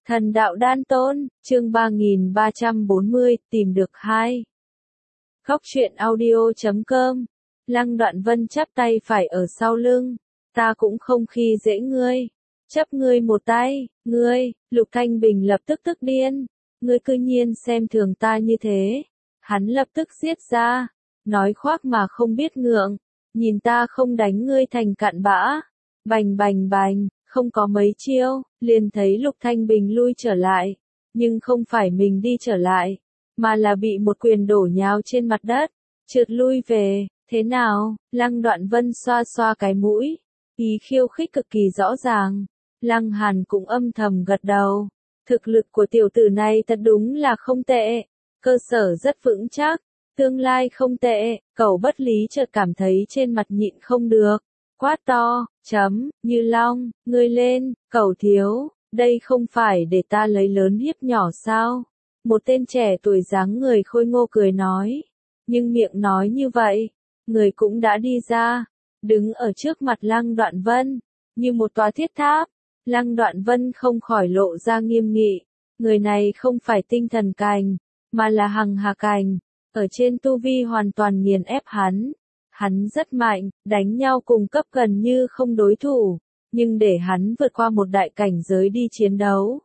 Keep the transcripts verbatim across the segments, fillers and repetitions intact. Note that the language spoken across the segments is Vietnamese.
Thần đạo đan tôn, chương ba nghìn ba trăm bốn mươi, tìm được hai. Góc truyện audio chấm com. Lăng Đoạn Vân chắp tay phải ở sau lưng. Ta cũng không khi dễ ngươi. Chấp ngươi một tay, ngươi, Lục Thanh Bình lập tức tức điên. Ngươi cư nhiên xem thường ta như thế. Hắn lập tức giết ra. Nói khoác mà không biết ngượng. Nhìn ta không đánh ngươi thành cặn bã. Bành bành bành. Không có mấy chiêu, liền thấy Lục Thanh Bình lui trở lại, nhưng không phải mình đi trở lại, mà là bị một quyền đổ nhào trên mặt đất, trượt lui về. Thế nào? Lăng Đoạn Vân xoa xoa cái mũi, ý khiêu khích cực kỳ rõ ràng. Lăng Hàn cũng âm thầm gật đầu, thực lực của tiểu tử này thật đúng là không tệ, cơ sở rất vững chắc, tương lai không tệ. Cẩu Bất Lý chợt cảm thấy trên mặt nhịn không được. Quát to, chấm, Như Long, ngươi lên, Cẩu thiếu, đây không phải để ta lấy lớn hiếp nhỏ sao? Một tên trẻ tuổi dáng người khôi ngô cười nói, nhưng miệng nói như vậy, người cũng đã đi ra, đứng ở trước mặt Lăng Đoạn Vân, như một tòa thiết tháp. Lăng Đoạn Vân không khỏi lộ ra nghiêm nghị, người này không phải tinh thần cành, mà là hằng hà cành, ở trên tu vi hoàn toàn nghiền ép hắn. Hắn rất mạnh, đánh nhau cùng cấp gần như không đối thủ, nhưng để hắn vượt qua một đại cảnh giới đi chiến đấu.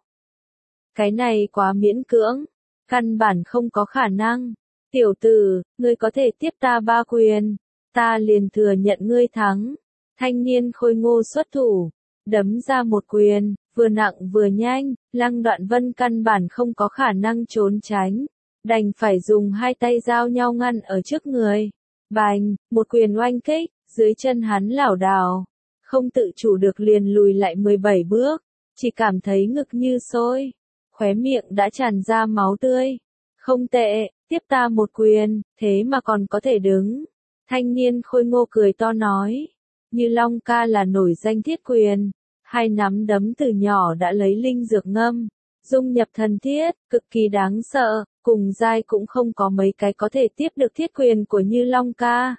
Cái này quá miễn cưỡng, căn bản không có khả năng. Tiểu tử, ngươi có thể tiếp ta ba quyền, ta liền thừa nhận ngươi thắng. Thanh niên khôi ngô xuất thủ, đấm ra một quyền, vừa nặng vừa nhanh, Lăng Đoạn Vân căn bản không có khả năng trốn tránh, đành phải dùng hai tay giao nhau ngăn ở trước người. Bành, một quyền oanh kích, dưới chân hắn lảo đảo, không tự chủ được liền lùi lại mười bảy bước, chỉ cảm thấy ngực như sôi, khóe miệng đã tràn ra máu tươi. Không tệ, tiếp ta một quyền, thế mà còn có thể đứng. Thanh niên khôi ngô cười to nói, Như Long ca là nổi danh thiết quyền, hai nắm đấm từ nhỏ đã lấy linh dược ngâm, dung nhập thần thiết, cực kỳ đáng sợ. Cùng giai cũng không có mấy cái có thể tiếp được thiết quyền của Như Long ca.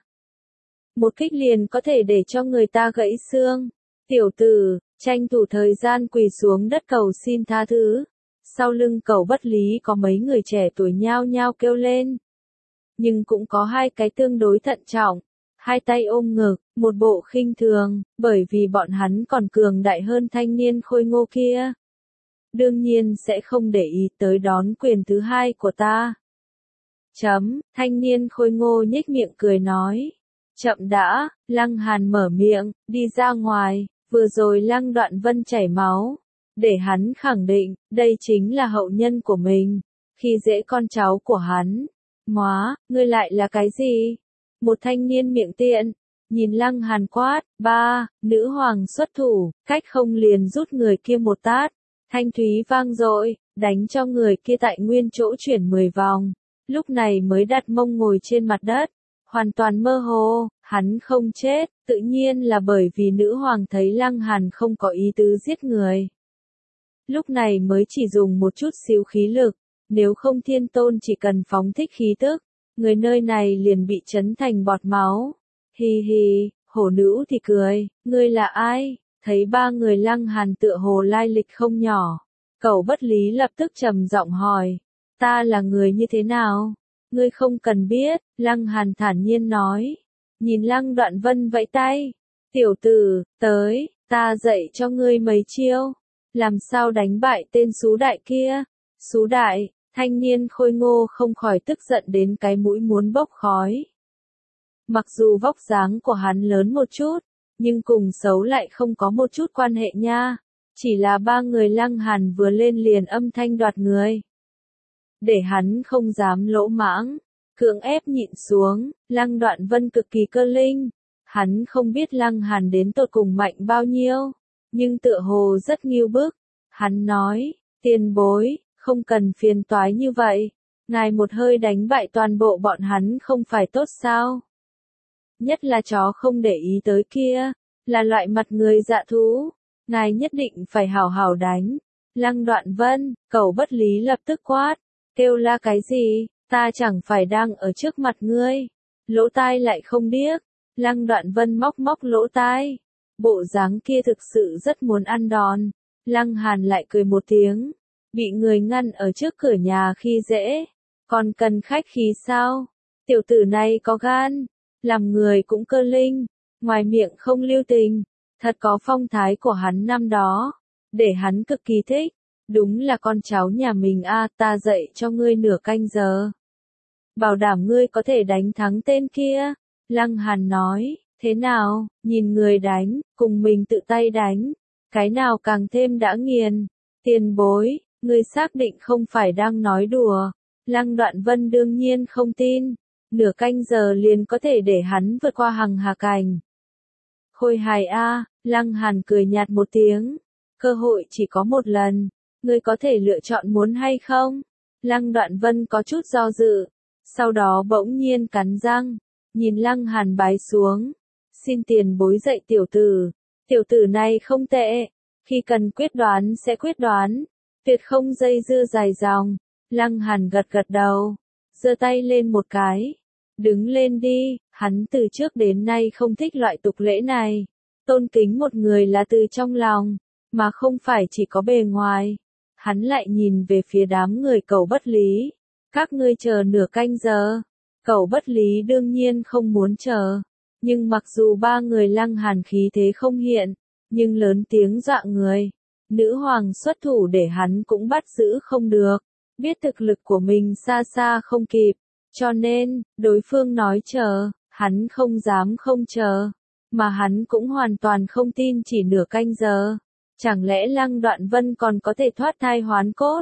Một kích liền có thể để cho người ta gãy xương. Tiểu tử, tranh thủ thời gian quỳ xuống đất cầu xin tha thứ. Sau lưng Cẩu Bất Lý có mấy người trẻ tuổi nhao nhao kêu lên. Nhưng cũng có hai cái tương đối thận trọng. Hai tay ôm ngực, một bộ khinh thường, bởi vì bọn hắn còn cường đại hơn thanh niên khôi ngô kia. Đương nhiên sẽ không để ý tới đón quyền thứ hai của ta. Chấm, thanh niên khôi ngô nhếch miệng cười nói. Chậm đã, Lăng Hàn mở miệng, đi ra ngoài, vừa rồi Lăng Đoạn Vân chảy máu. Để hắn khẳng định, đây chính là hậu nhân của mình, khi dễ con cháu của hắn. Móa, ngươi lại là cái gì? Một thanh niên miệng tiện, nhìn Lăng Hàn quát, ba, nữ hoàng xuất thủ, cách không liền rút người kia một tát. Thanh thúy vang dội, đánh cho người kia tại nguyên chỗ chuyển mười vòng, lúc này mới đặt mông ngồi trên mặt đất, hoàn toàn mơ hồ. Hắn không chết, tự nhiên là bởi vì nữ hoàng thấy Lăng Hàn không có ý tứ giết người. Lúc này mới chỉ dùng một chút xíu khí lực, nếu không Thiên Tôn chỉ cần phóng thích khí tức, người nơi này liền bị chấn thành bọt máu. Hi hi, hổ nữ thì cười, ngươi là ai? Thấy ba người Lăng Hàn tựa hồ lai lịch không nhỏ, Cẩu Bất Lý lập tức trầm giọng hỏi, ta là người như thế nào? Ngươi không cần biết, Lăng Hàn thản nhiên nói, nhìn Lăng Đoạn Vân vẫy tay, tiểu tử, tới, ta dạy cho ngươi mấy chiêu, làm sao đánh bại tên xú đại kia. Xú đại, thanh niên khôi ngô không khỏi tức giận đến cái mũi muốn bốc khói. Mặc dù vóc dáng của hắn lớn một chút, nhưng cùng xấu lại không có một chút quan hệ nha. Chỉ là ba người Lăng Hàn vừa lên liền âm thanh đoạt người. Để hắn không dám lỗ mãng, cưỡng ép nhịn xuống. Lăng Đoạn Vân cực kỳ cơ linh. Hắn không biết Lăng Hàn đến tột cùng mạnh bao nhiêu, nhưng tựa hồ rất nghiêu bức. Hắn nói, tiền bối, không cần phiền toái như vậy. Ngài một hơi đánh bại toàn bộ bọn hắn không phải tốt sao? Nhất là chó không để ý tới kia, là loại mặt người dạ thú, ngài nhất định phải hảo hảo đánh. Lăng Đoạn Vân, Cẩu Bất Lý lập tức quát, kêu la cái gì, ta chẳng phải đang ở trước mặt ngươi, lỗ tai lại không điếc. Lăng Đoạn Vân móc móc lỗ tai, bộ dáng kia thực sự rất muốn ăn đòn. Lăng Hàn lại cười một tiếng, bị người ngăn ở trước cửa nhà khi dễ, còn cần khách khí sao? Tiểu tử này có gan, làm người cũng cơ linh, ngoài miệng không lưu tình, thật có phong thái của hắn năm đó, để hắn cực kỳ thích. Đúng là con cháu nhà mình a, ta dạy cho ngươi nửa canh giờ. Bảo đảm ngươi có thể đánh thắng tên kia. Lăng Hàn nói, thế nào, nhìn người đánh, cùng mình tự tay đánh, cái nào càng thêm đã nghiền. Tiền bối, ngươi xác định không phải đang nói đùa. Lăng Đoạn Vân đương nhiên không tin, nửa canh giờ liền có thể để hắn vượt qua hằng hà cảnh. Khôi hài a, Lăng Hàn cười nhạt một tiếng, cơ hội chỉ có một lần, ngươi có thể lựa chọn muốn hay không? Lăng Đoạn Vân có chút do dự, sau đó bỗng nhiên cắn răng, nhìn Lăng Hàn bái xuống, xin tiền bối dạy tiểu tử, tiểu tử này không tệ, khi cần quyết đoán sẽ quyết đoán, tuyệt không dây dưa dài dòng. Lăng Hàn gật gật đầu, giơ tay lên một cái, đứng lên đi, hắn từ trước đến nay không thích loại tục lễ này, tôn kính một người là từ trong lòng, mà không phải chỉ có bề ngoài. Hắn lại nhìn về phía đám người Cẩu Bất Lý, các ngươi chờ nửa canh giờ. Cẩu Bất Lý đương nhiên không muốn chờ, nhưng mặc dù ba người Lăng Hàn khí thế không hiện, nhưng lớn tiếng dọa người, nữ hoàng xuất thủ để hắn cũng bắt giữ không được, biết thực lực của mình xa xa không kịp, cho nên, đối phương nói chờ, hắn không dám không chờ, mà hắn cũng hoàn toàn không tin chỉ nửa canh giờ. Chẳng lẽ Lăng Đoạn Vân còn có thể thoát thai hoán cốt?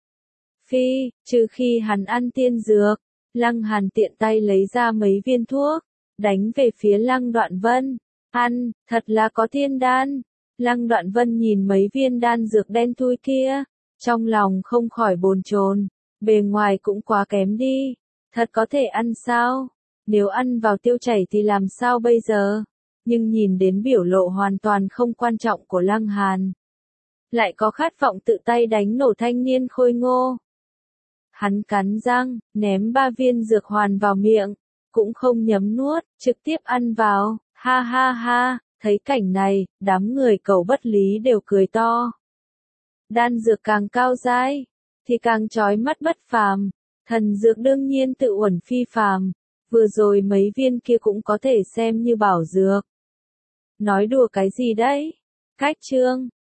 Phi, trừ khi hắn ăn tiên dược. Lăng Hàn tiện tay lấy ra mấy viên thuốc, đánh về phía Lăng Đoạn Vân. Ăn, thật là có thiên đan. Lăng Đoạn Vân nhìn mấy viên đan dược đen thui kia, trong lòng không khỏi bồn chồn, bề ngoài cũng quá kém đi. Thật có thể ăn sao? Nếu ăn vào tiêu chảy thì làm sao bây giờ? Nhưng nhìn đến biểu lộ hoàn toàn không quan trọng của Lăng Hàn, lại có khát vọng tự tay đánh nổ thanh niên khôi ngô. Hắn cắn răng, ném ba viên dược hoàn vào miệng, cũng không nhấm nuốt, trực tiếp ăn vào, ha ha ha, thấy cảnh này, đám người Cẩu Bất Lý đều cười to. Đan dược càng cao giai, thì càng chói mắt bất phàm, thần dược đương nhiên tự uẩn phi phàm, vừa rồi mấy viên kia cũng có thể xem như bảo dược. Nói đùa cái gì đấy? Cách chương